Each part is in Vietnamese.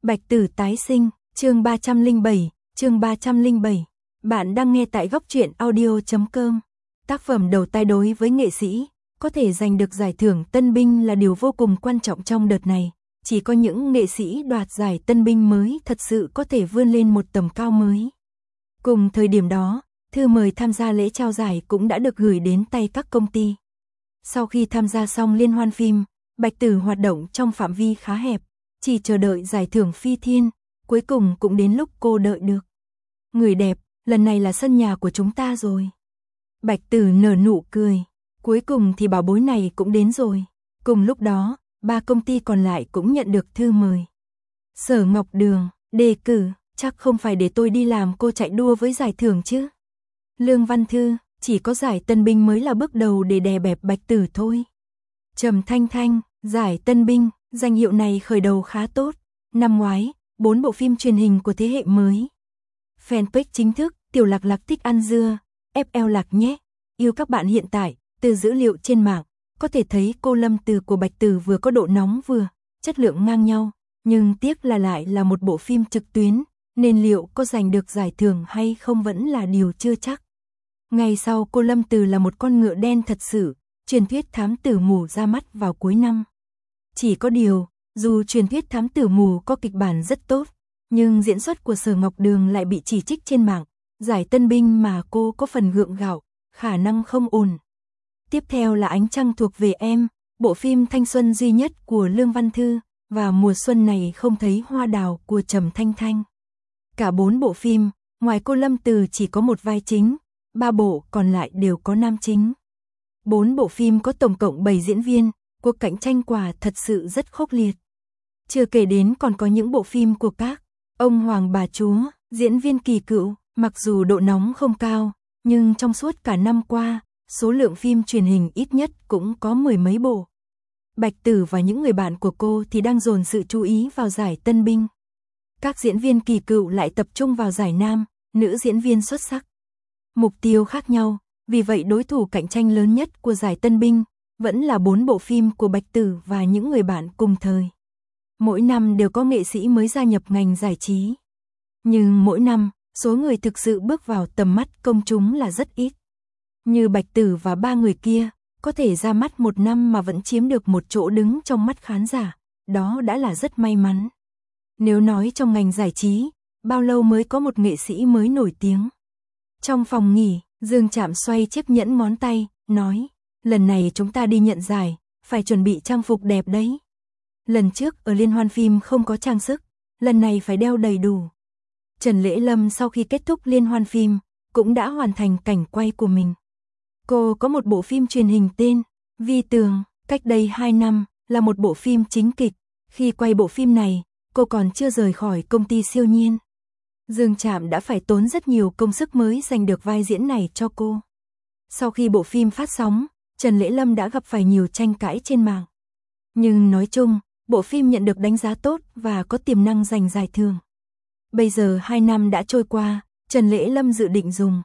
Bạch Tử tái sinh, chương 307, chương 307. Bạn đang nghe tại góc truyện audio.com. Tác phẩm đầu tay đối với nghệ sĩ, có thể giành được giải thưởng tân binh là điều vô cùng quan trọng trong đợt này. Chỉ có những nghệ sĩ đoạt giải tân binh mới thật sự có thể vươn lên một tầm cao mới. Cùng thời điểm đó, thư mời tham gia lễ trao giải cũng đã được gửi đến tay các công ty. Sau khi tham gia xong liên hoan phim, Bạch Tử hoạt động trong phạm vi khá hẹp, chỉ chờ đợi giải thưởng Phi Thiên, cuối cùng cũng đến lúc cô đợi được. Người đẹp, lần này là sân nhà của chúng ta rồi. Bạch Tử nở nụ cười, cuối cùng thì bảo bối này cũng đến rồi. Cùng lúc đó, 3 công ty còn lại cũng nhận được thư mời. Sở Ngọc Đường, đề cử, chắc không phải để tôi đi làm cô chạy đua với giải thưởng chứ. Lương Văn Thư, chỉ có giải tân binh mới là bước đầu để đè bẹp Bạch Tử thôi. Trầm Thanh Thanh, giải tân binh, danh hiệu này khởi đầu khá tốt. Năm ngoái, 4 bộ phim truyền hình của thế hệ mới. Fanpage chính thức, Tiểu Lạc Lạc thích ăn dưa, FL Lạc nhé. Yêu các bạn hiện tại, từ dữ liệu trên mạng, có thể thấy cô Lâm Từ của Bạch Tử vừa có độ nóng vừa, chất lượng ngang nhau. Nhưng tiếc là lại là một bộ phim trực tuyến, nên liệu có giành được giải thưởng hay không vẫn là điều chưa chắc. Ngày sau cô Lâm Từ là một con ngựa đen thật sự, truyền thuyết thám tử mù ra mắt vào cuối năm. Chỉ có điều, dù truyền thuyết thám tử mù có kịch bản rất tốt, nhưng diễn xuất của Sở Ngọc Đường lại bị chỉ trích trên mạng. Giải tân binh mà cô có phần gượng gạo, khả năng không ổn. Tiếp theo là Ánh Trăng thuộc về em, bộ phim thanh xuân duy nhất của Lương Văn Thư, và mùa xuân này không thấy hoa đào của Trầm Thanh Thanh. Cả 4 bộ phim, ngoài cô Lâm Từ chỉ có một vai chính, 3 bộ còn lại đều có nam chính. 4 bộ phim có tổng cộng 7 diễn viên, cuộc cạnh tranh quả thật sự rất khốc liệt. Chưa kể đến còn có những bộ phim của các ông hoàng bà chúa, diễn viên kỳ cựu, mặc dù độ nóng không cao, nhưng trong suốt cả năm qua, số lượng phim truyền hình ít nhất cũng có 10 mấy bộ. Bạch Tử và những người bạn của cô thì đang dồn sự chú ý vào giải tân binh. Các diễn viên kỳ cựu lại tập trung vào giải nam, nữ diễn viên xuất sắc. Mục tiêu khác nhau, vì vậy đối thủ cạnh tranh lớn nhất của giải tân binh vẫn là 4 bộ phim của Bạch Tử và những người bạn cùng thời. Mỗi năm đều có nghệ sĩ mới gia nhập ngành giải trí. Nhưng mỗi năm, số người thực sự bước vào tầm mắt công chúng là rất ít. Như Bạch Tử và 3 người kia, có thể ra mắt một năm mà vẫn chiếm được một chỗ đứng trong mắt khán giả, đó đã là rất may mắn. Nếu nói trong ngành giải trí, bao lâu mới có một nghệ sĩ mới nổi tiếng? Trong phòng nghỉ, Dương Trạm xoay chiếc nhẫn ngón tay, nói, lần này chúng ta đi nhận giải, phải chuẩn bị trang phục đẹp đấy. Lần trước ở liên hoan phim không có trang sức, lần này phải đeo đầy đủ. Trần Lễ Lâm sau khi kết thúc liên hoan phim, cũng đã hoàn thành cảnh quay của mình. Cô có một bộ phim truyền hình tên Vi Tường, cách đây 2 năm, là một bộ phim chính kịch. Khi quay bộ phim này, cô còn chưa rời khỏi công ty Siêu Nhiên. Dương Trạm đã phải tốn rất nhiều công sức mới giành được vai diễn này cho cô. Sau khi bộ phim phát sóng, Trần Lễ Lâm đã gặp phải nhiều tranh cãi trên mạng. Nhưng nói chung, bộ phim nhận được đánh giá tốt và có tiềm năng giành giải thưởng. Bây giờ 2 năm đã trôi qua, Trần Lễ Lâm dự định dùng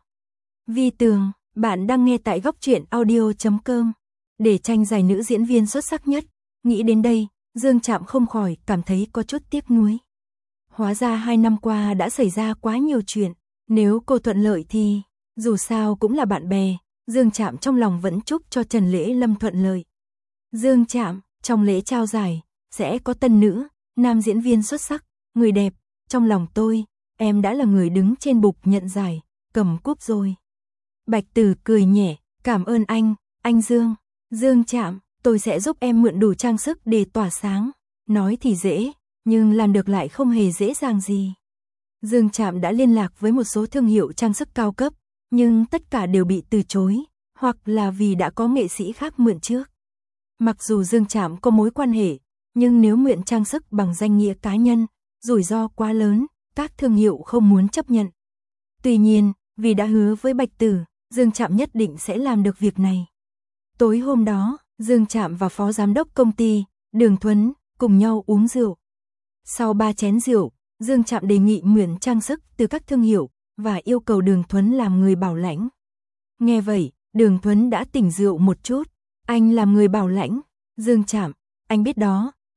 Vi Tường. Bạn đang nghe tại góc truyện audio.com để tranh giải nữ diễn viên xuất sắc nhất. Nghĩ đến đây, Dương Trạm không khỏi cảm thấy có chút tiếc nuối. Hóa ra 2 năm qua đã xảy ra quá nhiều chuyện. Nếu cô thuận lợi thì, dù sao cũng là bạn bè, Dương Trạm trong lòng vẫn chúc cho Trần Lễ Lâm thuận lợi. Dương Trạm, trong lễ trao giải, sẽ có tân nữ, nam diễn viên xuất sắc, người đẹp. Trong lòng tôi, em đã là người đứng trên bục nhận giải, cầm cúp rồi. Bạch Tử cười nhẹ, cảm ơn anh Dương. Dương Trạm, tôi sẽ giúp em mượn đủ trang sức để tỏa sáng. Nói thì dễ, nhưng làm được lại không hề dễ dàng gì. Dương Trạm đã liên lạc với một số thương hiệu trang sức cao cấp, nhưng tất cả đều bị từ chối, hoặc là vì đã có nghệ sĩ khác mượn trước. Mặc dù Dương Trạm có mối quan hệ, nhưng nếu mượn trang sức bằng danh nghĩa cá nhân, rủi ro quá lớn, các thương hiệu không muốn chấp nhận. Tuy nhiên, vì đã hứa với Bạch Tử, Dương Trạm nhất định sẽ làm được việc này. Tối hôm đó, Dương Trạm và phó giám đốc công ty, Đường Thuấn, cùng nhau uống rượu. Sau 3 chén rượu, Dương Trạm đề nghị mượn trang sức từ các thương hiệu và yêu cầu Đường Thuấn làm người bảo lãnh. Nghe vậy, Đường Thuấn đã tỉnh rượu một chút. Anh làm người bảo lãnh. Dương Trạm, anh biết đó,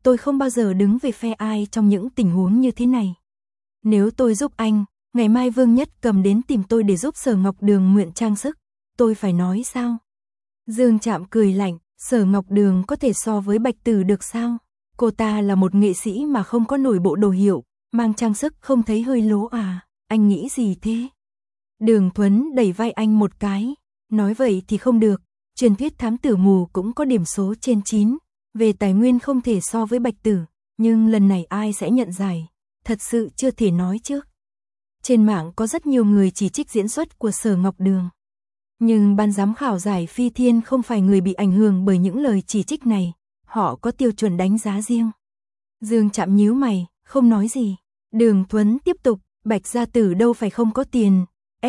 tôi không bao giờ đứng về phe ai trong những tình huống như thế này. Nếu tôi giúp anh, ngày mai Vương Nhất Cầm đến tìm tôi để giúp Sở Ngọc Đường mượn trang sức, tôi phải nói sao? Dương Trạm cười lạnh, Sở Ngọc Đường có thể so với Bạch Tử được sao? Cô ta là một nghệ sĩ mà không có nổi bộ đồ hiệu, mang trang sức không thấy hơi lố à, anh nghĩ gì thế? Đường Thuấn đẩy vai anh một cái, nói vậy thì không được, truyền thuyết thám tử mù cũng có điểm số trên 9, về tài nguyên không thể so với Bạch Tử, nhưng lần này ai sẽ nhận giải, thật sự chưa thể nói trước. Trên mạng có rất nhiều người chỉ trích diễn xuất của Sở Ngọc Đường. Nhưng ban giám khảo giải Phi Thiên không phải người bị ảnh hưởng bởi những lời chỉ trích này, họ có tiêu chuẩn đánh giá riêng. Dương Trạm nhíu mày, không nói gì. Đường Thuấn tiếp tục, Bạch gia tử đâu phải không có tiền,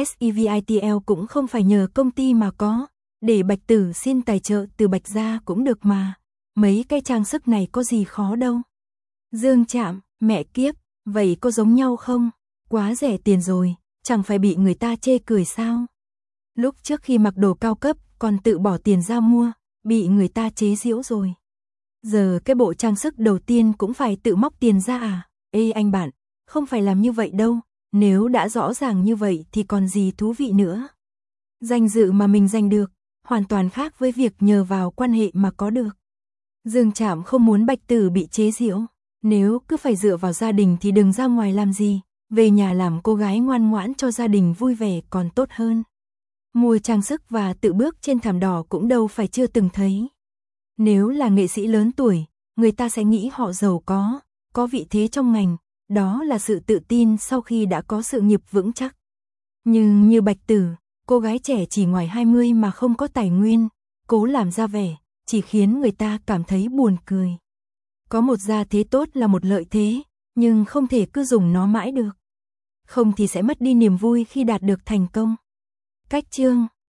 SEVITL cũng không phải nhờ công ty mà có, để Bạch Tử xin tài trợ từ Bạch gia cũng được mà, mấy cái trang sức này có gì khó đâu. Dương Trạm, mẹ kiếp, vậy có giống nhau không? Quá rẻ tiền rồi, chẳng phải bị người ta chê cười sao? Lúc trước khi mặc đồ cao cấp còn tự bỏ tiền ra mua, bị người ta chế giễu rồi. Giờ cái bộ trang sức đầu tiên cũng phải tự móc tiền ra à? Ê anh bạn, không phải làm như vậy đâu, nếu đã rõ ràng như vậy thì còn gì thú vị nữa. Danh dự mà mình giành được, hoàn toàn khác với việc nhờ vào quan hệ mà có được. Dương Trạm không muốn Bạch Tử bị chế giễu, nếu cứ phải dựa vào gia đình thì đừng ra ngoài làm gì, về nhà làm cô gái ngoan ngoãn cho gia đình vui vẻ còn tốt hơn. Mua trang sức và tự bước trên thảm đỏ cũng đâu phải chưa từng thấy. Nếu là nghệ sĩ lớn tuổi, người ta sẽ nghĩ họ giàu có vị thế trong ngành, đó là sự tự tin sau khi đã có sự nghiệp vững chắc. Nhưng như Bạch Tử, cô gái trẻ chỉ ngoài 20 mà không có tài nguyên, cố làm ra vẻ, chỉ khiến người ta cảm thấy buồn cười. Có một gia thế tốt là một lợi thế, nhưng không thể cứ dùng nó mãi được. Không thì sẽ mất đi niềm vui khi đạt được thành công. Cách chương